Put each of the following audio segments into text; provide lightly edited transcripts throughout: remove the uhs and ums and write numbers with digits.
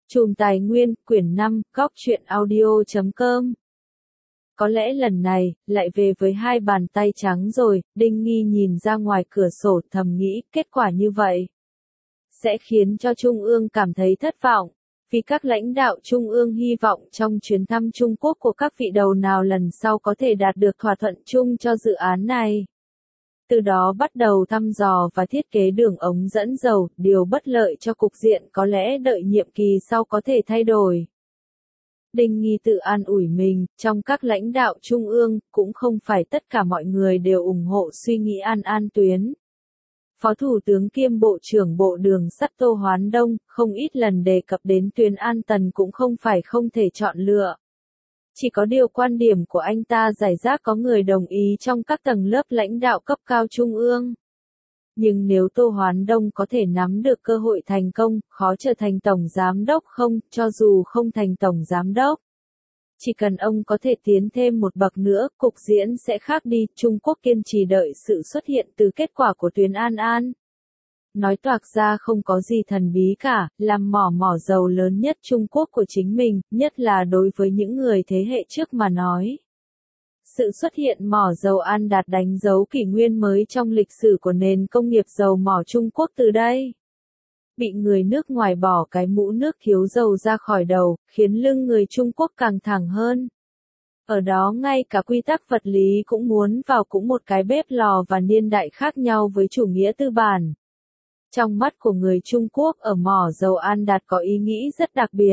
Chùm Tài Nguyên, quyển 5, góc truyện audio.com. Có lẽ lần này, lại về với hai bàn tay trắng rồi, Đinh Nghi nhìn ra ngoài cửa sổ thầm nghĩ, kết quả như vậy sẽ khiến cho Trung ương cảm thấy thất vọng, vì các lãnh đạo Trung ương hy vọng trong chuyến thăm Trung Quốc của các vị đầu nào lần sau có thể đạt được thỏa thuận chung cho dự án này. Từ đó bắt đầu thăm dò và thiết kế đường ống dẫn dầu, điều bất lợi cho cục diện có lẽ đợi nhiệm kỳ sau có thể thay đổi. Đinh Nghi tự an ủi mình, trong các lãnh đạo Trung ương, cũng không phải tất cả mọi người đều ủng hộ suy nghĩ An Tuyến. Phó Thủ tướng kiêm Bộ trưởng Bộ Đường sắt Tô Hoán Đông, không ít lần đề cập đến tuyến An Tần cũng không phải không thể chọn lựa. Chỉ có điều quan điểm của anh ta rải rác có người đồng ý trong các tầng lớp lãnh đạo cấp cao Trung ương. Nhưng nếu Tô Hoán Đông có thể nắm được cơ hội thành công, khó trở thành Tổng Giám đốc không, cho dù không thành Tổng Giám đốc. Chỉ cần ông có thể tiến thêm một bậc nữa, cục diễn sẽ khác đi, Trung Quốc kiên trì đợi sự xuất hiện từ kết quả của tuyến An. Nói toạc ra không có gì thần bí cả, làm mỏ dầu lớn nhất Trung Quốc của chính mình, nhất là đối với những người thế hệ trước mà nói. Sự xuất hiện mỏ dầu An Đạt đánh dấu kỷ nguyên mới trong lịch sử của nền công nghiệp dầu mỏ Trung Quốc từ đây. Bị người nước ngoài bỏ cái mũ nước thiếu dầu ra khỏi đầu, khiến lưng người Trung Quốc càng thẳng hơn. Ở đó ngay cả quy tắc vật lý cũng muốn vào cũng một cái bếp lò và niên đại khác nhau với chủ nghĩa tư bản. Trong mắt của người Trung Quốc ở mỏ dầu An Đạt có ý nghĩ rất đặc biệt.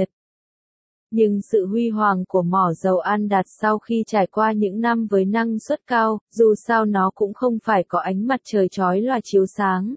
Nhưng sự huy hoàng của mỏ dầu An Đạt sau khi trải qua những năm với năng suất cao, dù sao nó cũng không phải có ánh mặt trời chói lòa chiếu sáng.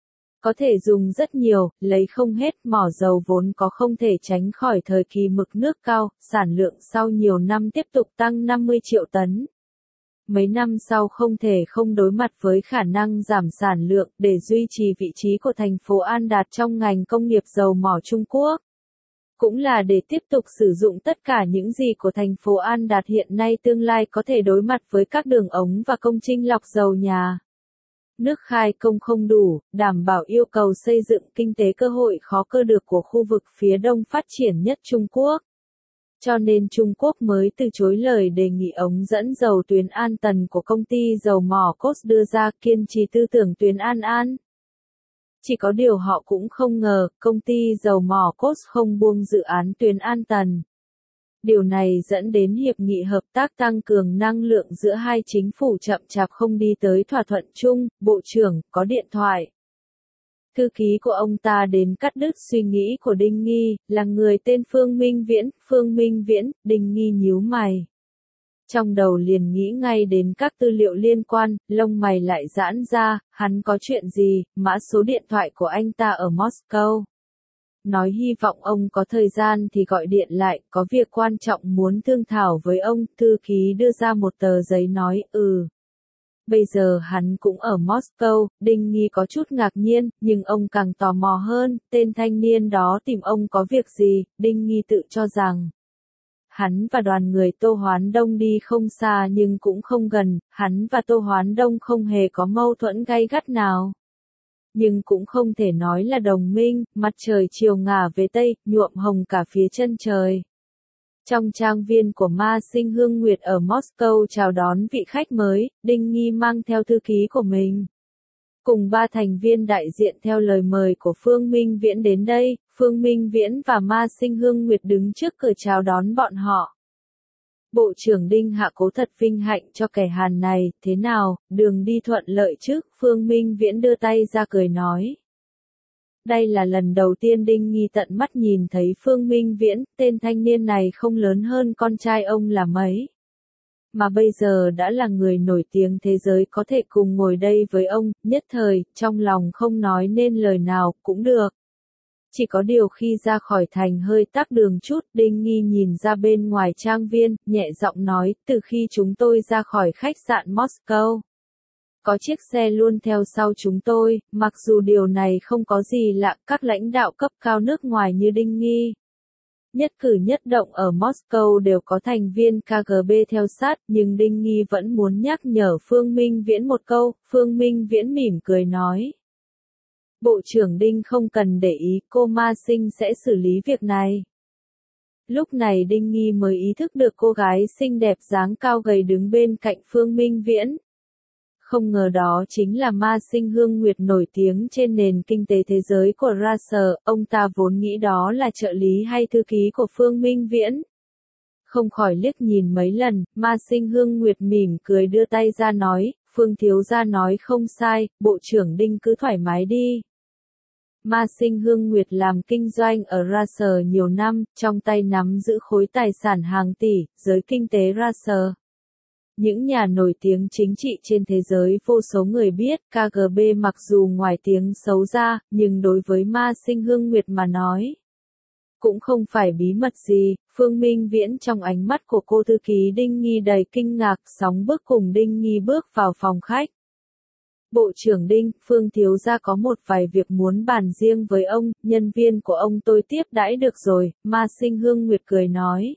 Có thể dùng rất nhiều, lấy không hết, mỏ dầu vốn có không thể tránh khỏi thời kỳ mực nước cao, sản lượng sau nhiều năm tiếp tục tăng 50 triệu tấn. Mấy năm sau không thể không đối mặt với khả năng giảm sản lượng để duy trì vị trí của thành phố An Đạt trong ngành công nghiệp dầu mỏ Trung Quốc. Cũng là để tiếp tục sử dụng tất cả những gì của thành phố An Đạt hiện nay tương lai có thể đối mặt với các đường ống và công trình lọc dầu nhà. Nước khai công không đủ, đảm bảo yêu cầu xây dựng kinh tế cơ hội khó cơ được của khu vực phía đông phát triển nhất Trung Quốc. Cho nên Trung Quốc mới từ chối lời đề nghị ống dẫn dầu tuyến An Tần của công ty dầu mỏ Cos đưa ra, kiên trì tư tưởng tuyến An. Chỉ có điều họ cũng không ngờ, công ty dầu mỏ Cos không buông dự án tuyến An Tần. Điều này dẫn đến hiệp nghị hợp tác tăng cường năng lượng giữa hai chính phủ chậm chạp không đi tới thỏa thuận chung, Bộ trưởng có điện thoại. Thư ký của ông ta đến cắt đứt suy nghĩ của Đinh Nghi, là người tên Phương Minh Viễn, Đinh Nghi nhíu mày. Trong đầu liền nghĩ ngay đến các tư liệu liên quan, lông mày lại giãn ra, hắn có chuyện gì, mã số điện thoại của anh ta ở Moscow. Nói hy vọng ông có thời gian thì gọi điện lại, có việc quan trọng muốn thương thảo với ông, thư ký đưa ra một tờ giấy nói, Bây giờ hắn cũng ở Moscow, Đinh Nghi có chút ngạc nhiên, nhưng ông càng tò mò hơn, tên thanh niên đó tìm ông có việc gì, Đinh Nghi tự cho rằng. Hắn và đoàn người Tô Hoán Đông đi không xa nhưng cũng không gần, hắn và Tô Hoán Đông không hề có mâu thuẫn gay gắt nào. Nhưng cũng không thể nói là đồng minh, mặt trời chiều ngả về Tây, nhuộm hồng cả phía chân trời. Trong trang viên của Ma Sinh Hương Nguyệt ở Moscow chào đón vị khách mới, Đinh Nghi mang theo thư ký của mình. Cùng 3 thành viên đại diện theo lời mời của Phương Minh Viễn đến đây, Phương Minh Viễn và Ma Sinh Hương Nguyệt đứng trước cửa chào đón bọn họ. Bộ trưởng Đinh Hạ cố thật vinh hạnh cho kẻ Hàn này, thế nào, đường đi thuận lợi chứ, Phương Minh Viễn đưa tay ra cười nói. Đây là lần đầu tiên Đinh Nghi tận mắt nhìn thấy Phương Minh Viễn, tên thanh niên này không lớn hơn con trai ông là mấy. Mà bây giờ đã là người nổi tiếng thế giới có thể cùng ngồi đây với ông, nhất thời, trong lòng không nói nên lời nào, cũng được. Chỉ có điều khi ra khỏi thành hơi tắc đường chút, Đinh Nghi nhìn ra bên ngoài trang viên, nhẹ giọng nói, từ khi chúng tôi ra khỏi khách sạn Moscow. Có chiếc xe luôn theo sau chúng tôi, mặc dù điều này không có gì lạ, các lãnh đạo cấp cao nước ngoài như Đinh Nghi. Nhất cử nhất động ở Moscow đều có thành viên KGB theo sát, nhưng Đinh Nghi vẫn muốn nhắc nhở Phương Minh Viễn một câu, Phương Minh Viễn mỉm cười nói. Bộ trưởng Đinh không cần để ý, cô Ma Sinh sẽ xử lý việc này. Lúc này Đinh Nghi mới ý thức được cô gái xinh đẹp dáng cao gầy đứng bên cạnh Phương Minh Viễn. Không ngờ đó chính là Ma Sinh Hương Nguyệt nổi tiếng trên nền kinh tế thế giới của Russell, ông ta vốn nghĩ đó là trợ lý hay thư ký của Phương Minh Viễn. Không khỏi liếc nhìn mấy lần, Ma Sinh Hương Nguyệt mỉm cười đưa tay ra nói, Phương thiếu gia nói không sai, Bộ trưởng Đinh cứ thoải mái đi. Ma Sinh Hương Nguyệt làm kinh doanh ở Russell nhiều năm, trong tay nắm giữ khối tài sản hàng tỷ, giới kinh tế Russell. Những nhà nổi tiếng chính trị trên thế giới vô số người biết, KGB mặc dù ngoài tiếng xấu ra, nhưng đối với Ma Sinh Hương Nguyệt mà nói, cũng không phải bí mật gì. Phương Minh Viễn trong ánh mắt của cô thư ký Đinh Nghi đầy kinh ngạc, sóng bước cùng Đinh Nghi bước vào phòng khách. Bộ trưởng Đinh, Phương thiếu gia có một vài việc muốn bàn riêng với ông, nhân viên của ông tôi tiếp đãi được rồi, Ma Sinh Hương Nguyệt cười nói.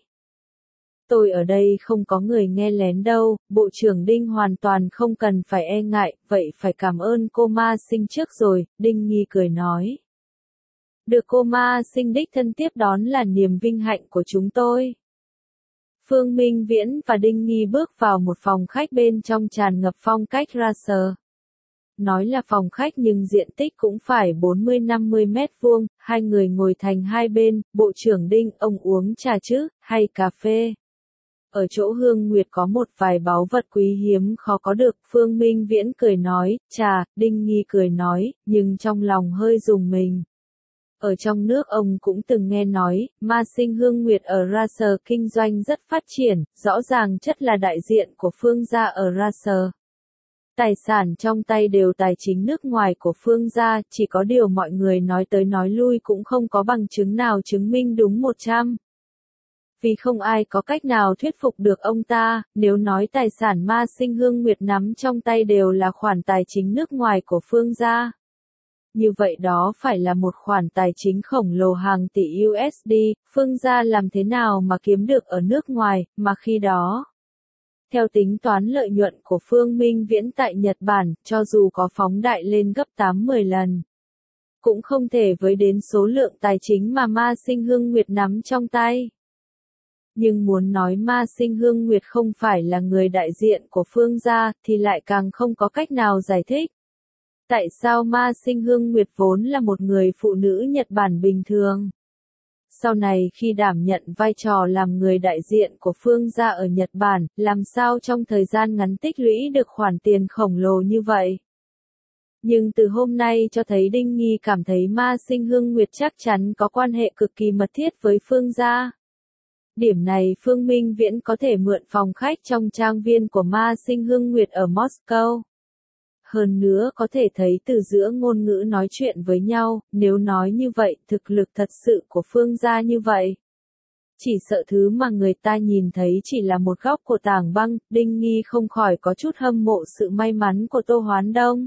Tôi ở đây không có người nghe lén đâu, Bộ trưởng Đinh hoàn toàn không cần phải e ngại, vậy phải cảm ơn cô Ma Sinh trước rồi, Đinh Nghi cười nói. Được cô Ma Sinh đích thân tiếp đón là niềm vinh hạnh của chúng tôi. Phương Minh Viễn và Đinh Nghi bước vào một phòng khách bên trong tràn ngập phong cách Russell. Nói là phòng khách nhưng diện tích cũng phải 40-50 mét vuông, hai người ngồi thành hai bên, Bộ trưởng Đinh, ông uống trà chứ, hay cà phê? Ở chỗ Hương Nguyệt có một vài báu vật quý hiếm khó có được, Phương Minh Viễn cười nói, trà, Đinh Nghi cười nói, nhưng trong lòng hơi rùng mình. Ở trong nước ông cũng từng nghe nói, Ma Sinh Hương Nguyệt ở Russell kinh doanh rất phát triển, rõ ràng chất là đại diện của Phương gia ở Russell. Tài sản trong tay đều tài chính nước ngoài của Phương gia, chỉ có điều mọi người nói tới nói lui cũng không có bằng chứng nào chứng minh đúng 100. Vì không ai có cách nào thuyết phục được ông ta, nếu nói tài sản Ma Sinh Hương Nguyệt nắm trong tay đều là khoản tài chính nước ngoài của Phương gia. Như vậy đó phải là một khoản tài chính khổng lồ hàng tỷ USD, Phương gia làm thế nào mà kiếm được ở nước ngoài, mà khi đó. Theo tính toán lợi nhuận của Phương Minh Viễn tại Nhật Bản, cho dù có phóng đại lên gấp 8-10 lần, cũng không thể với đến số lượng tài chính mà Ma Sinh Hương Nguyệt nắm trong tay. Nhưng muốn nói Ma Sinh Hương Nguyệt không phải là người đại diện của Phương gia, thì lại càng không có cách nào giải thích. Tại sao Ma Sinh Hương Nguyệt vốn là một người phụ nữ Nhật Bản bình thường? Sau này khi đảm nhận vai trò làm người đại diện của Phương gia ở Nhật Bản, làm sao trong thời gian ngắn tích lũy được khoản tiền khổng lồ như vậy? Nhưng từ hôm nay cho thấy Đinh Nghi cảm thấy Ma Sinh Hương Nguyệt chắc chắn có quan hệ cực kỳ mật thiết với Phương gia. Điểm này Phương Minh Viễn có thể mượn phòng khách trong trang viên của Ma Sinh Hương Nguyệt ở Moscow. Hơn nữa có thể thấy từ giữa ngôn ngữ nói chuyện với nhau, nếu nói như vậy, thực lực thật sự của Phương gia như vậy. Chỉ sợ thứ mà người ta nhìn thấy chỉ là một góc của tảng băng, Đinh Nghi không khỏi có chút hâm mộ sự may mắn của Tô Hoán Đông.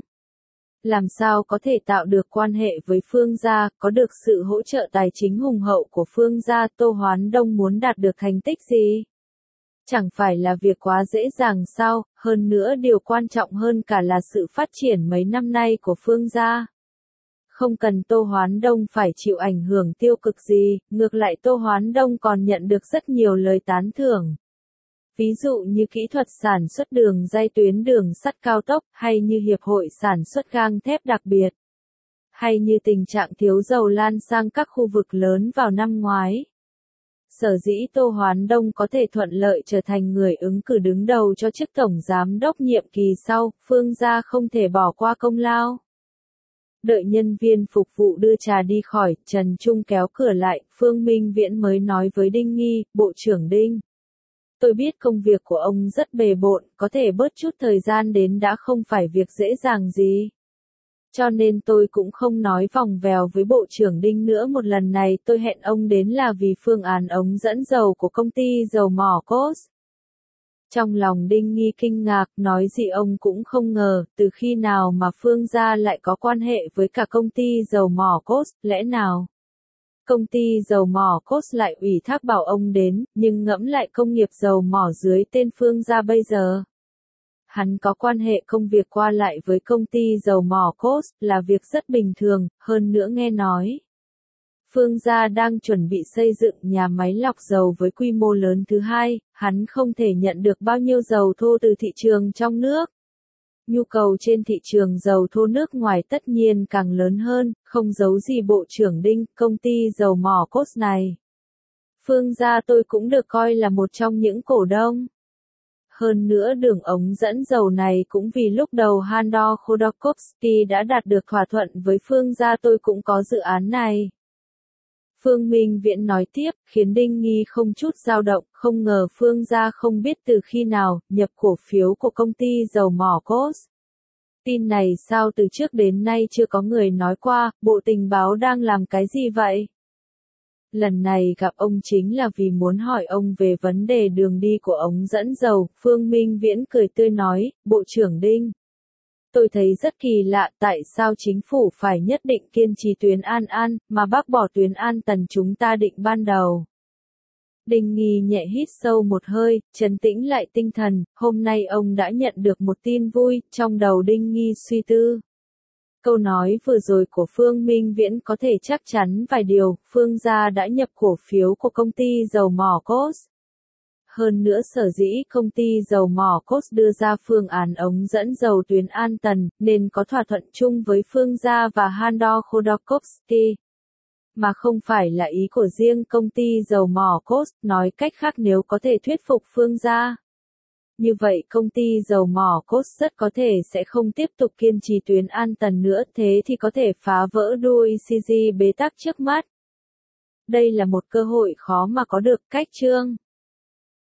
Làm sao có thể tạo được quan hệ với Phương gia, có được sự hỗ trợ tài chính hùng hậu của Phương gia, Tô Hoán Đông muốn đạt được thành tích gì? Chẳng phải là việc quá dễ dàng sao, hơn nữa điều quan trọng hơn cả là sự phát triển mấy năm nay của Phương gia. Không cần Tô Hoán Đông phải chịu ảnh hưởng tiêu cực gì, ngược lại Tô Hoán Đông còn nhận được rất nhiều lời tán thưởng. Ví dụ như kỹ thuật sản xuất đường ray tuyến đường sắt cao tốc, hay như hiệp hội sản xuất gang thép đặc biệt. Hay như tình trạng thiếu dầu lan sang các khu vực lớn vào năm ngoái. Sở dĩ Tô Hoán Đông có thể thuận lợi trở thành người ứng cử đứng đầu cho chức tổng giám đốc nhiệm kỳ sau, Phương gia không thể bỏ qua công lao. Đợi nhân viên phục vụ đưa trà đi khỏi, Trần Trung kéo cửa lại, Phương Minh Viễn mới nói với Đinh Nghi, Bộ trưởng Đinh. Tôi biết công việc của ông rất bề bộn, có thể bớt chút thời gian đến đã không phải việc dễ dàng gì. Cho nên tôi cũng không nói vòng vèo với Bộ trưởng Đinh nữa, một lần này tôi hẹn ông đến là vì phương án ống dẫn dầu của công ty dầu mỏ Cos. Trong lòng Đinh Nghi kinh ngạc, nói gì ông cũng không ngờ, từ khi nào mà Phương gia lại có quan hệ với cả công ty dầu mỏ Cos, lẽ nào? Công ty dầu mỏ Cos lại ủy thác bảo ông đến, nhưng ngẫm lại công nghiệp dầu mỏ dưới tên Phương gia bây giờ. hắn có quan hệ công việc qua lại với công ty dầu mỏ Coast là việc rất bình thường, hơn nữa nghe nói. Phương gia đang chuẩn bị xây dựng nhà máy lọc dầu với quy mô lớn thứ hai, hắn không thể nhận được bao nhiêu dầu thô từ thị trường trong nước. Nhu cầu trên thị trường dầu thô nước ngoài tất nhiên càng lớn hơn, không giấu gì Bộ trưởng Đinh, công ty dầu mỏ Coast này. Phương gia tôi cũng được coi là một trong những cổ đông. Hơn nữa đường ống dẫn dầu này cũng vì lúc đầu Handor Khodorkovsky đã đạt được thỏa thuận với Phương gia tôi cũng có dự án này. Phương Minh Viễn nói tiếp, khiến Đinh Nghi không chút dao động, không ngờ Phương gia không biết từ khi nào nhập cổ phiếu của công ty dầu mỏ Coast. Tin này sao từ trước đến nay chưa có người nói qua, Bộ Tình báo đang làm cái gì vậy? Lần này gặp ông chính là vì muốn hỏi ông về vấn đề đường đi của ống dẫn dầu, Phương Minh Viễn cười tươi nói, Bộ trưởng Đinh. Tôi thấy rất kỳ lạ tại sao chính phủ phải nhất định kiên trì tuyến An An, mà bác bỏ tuyến An Tần chúng ta định ban đầu. Đinh Nghi nhẹ hít sâu một hơi, trấn tĩnh lại tinh thần, hôm nay ông đã nhận được một tin vui, trong đầu Đinh Nghi suy tư. Câu nói vừa rồi của Phương Minh Viễn có thể chắc chắn vài điều, Phương gia đã nhập cổ phiếu của công ty dầu mỏ Coast. Hơn nữa sở dĩ công ty dầu mỏ Coast đưa ra phương án ống dẫn dầu tuyến An Tần, nên có thỏa thuận chung với Phương gia và Handor Khodorkovsky. Mà không phải là ý của riêng công ty dầu mỏ Coast, nói cách khác nếu có thể thuyết phục Phương gia. Như vậy công ty dầu mỏ Coast rất có thể sẽ không tiếp tục kiên trì tuyến An Tần nữa, thế thì có thể phá vỡ đuôi CG bế tắc trước mắt. Đây là một cơ hội khó mà có được, cách chương.